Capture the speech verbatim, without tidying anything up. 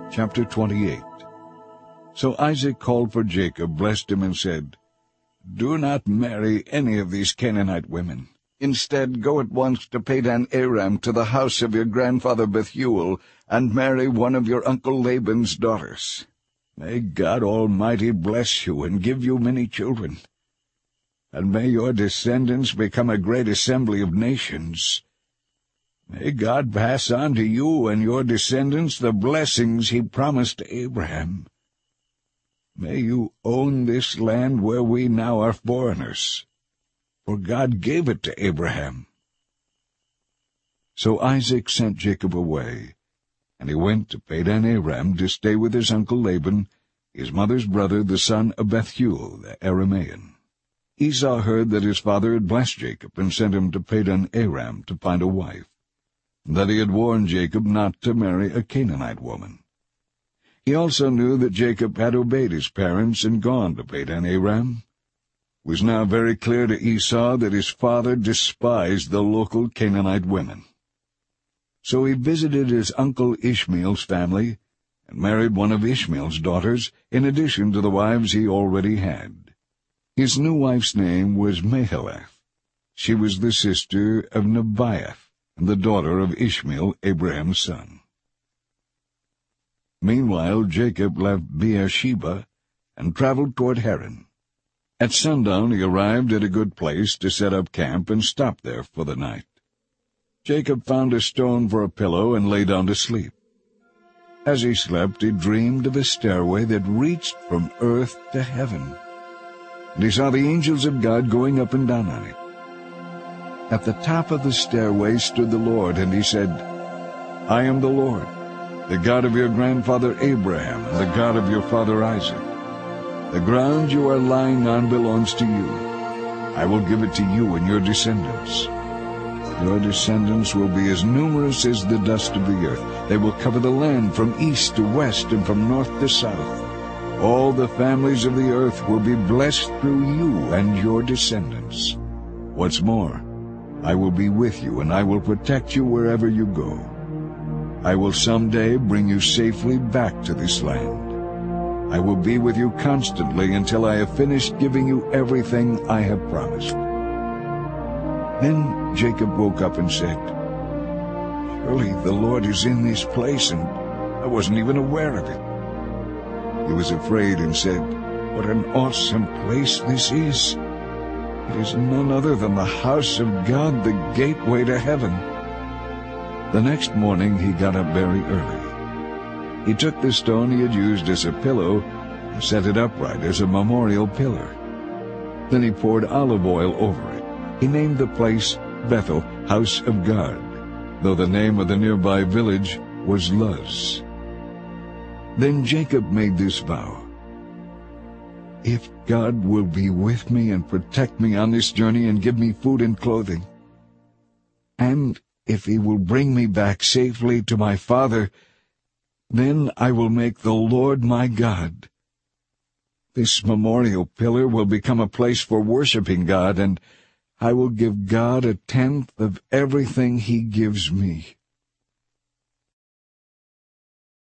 Chapter twenty-eight. So Isaac called for Jacob, blessed him, and said, "Do not marry any of these Canaanite women. Instead, go at once to Padan Aram, to the house of your grandfather Bethuel, and marry one of your uncle Laban's daughters. May God Almighty bless you and give you many children. And may your descendants become a great assembly of nations. May God pass on to you and your descendants the blessings he promised to Abraham. May you own this land where we now are foreigners, for God gave it to Abraham." So Isaac sent Jacob away, and he went to Padan Aram to stay with his uncle Laban, his mother's brother, the son of Bethuel the Aramean. Esau heard that his father had blessed Jacob and sent him to Padan Aram to find a wife, and that he had warned Jacob not to marry a Canaanite woman. He also knew that Jacob had obeyed his parents and gone to Padan Aram. It was now very clear to Esau that his father despised the local Canaanite women. So he visited his uncle Ishmael's family and married one of Ishmael's daughters, in addition to the wives he already had. His new wife's name was Mahalath. She was the sister of Nebaioth, and the daughter of Ishmael, Abraham's son. Meanwhile Jacob left Beersheba and traveled toward Haran. At sundown he arrived at a good place to set up camp and stopped there for the night. Jacob found a stone for a pillow and lay down to sleep. As he slept, he dreamed of a stairway that reached from earth to heaven, and he saw the angels of God going up and down on it. At the top of the stairway stood the Lord, and he said, "I am the Lord, the God of your grandfather Abraham, and the God of your father Isaac. The ground you are lying on belongs to you. I will give it to you and your descendants. Your descendants will be as numerous as the dust of the earth. They will cover the land from east to west and from north to south. All the families of the earth will be blessed through you and your descendants. What's more, I will be with you, and I will protect you wherever you go. I will someday bring you safely back to this land. I will be with you constantly until I have finished giving you everything I have promised." Then Jacob woke up and said, "Surely the Lord is in this place, and I wasn't even aware of it." He was afraid and said, "What an awesome place this is! It is none other than the house of God, the gateway to heaven." The next morning he got up very early. He took the stone he had used as a pillow and set it upright as a memorial pillar. Then he poured olive oil over it. He named the place Bethel, House of God, though the name of the nearby village was Luz. Then Jacob made this vow, "If God will be with me and protect me on this journey and give me food and clothing, and if he will bring me back safely to my father, then I will make the Lord my God. This memorial pillar will become a place for worshiping God, and I will give God a tenth of everything he gives me."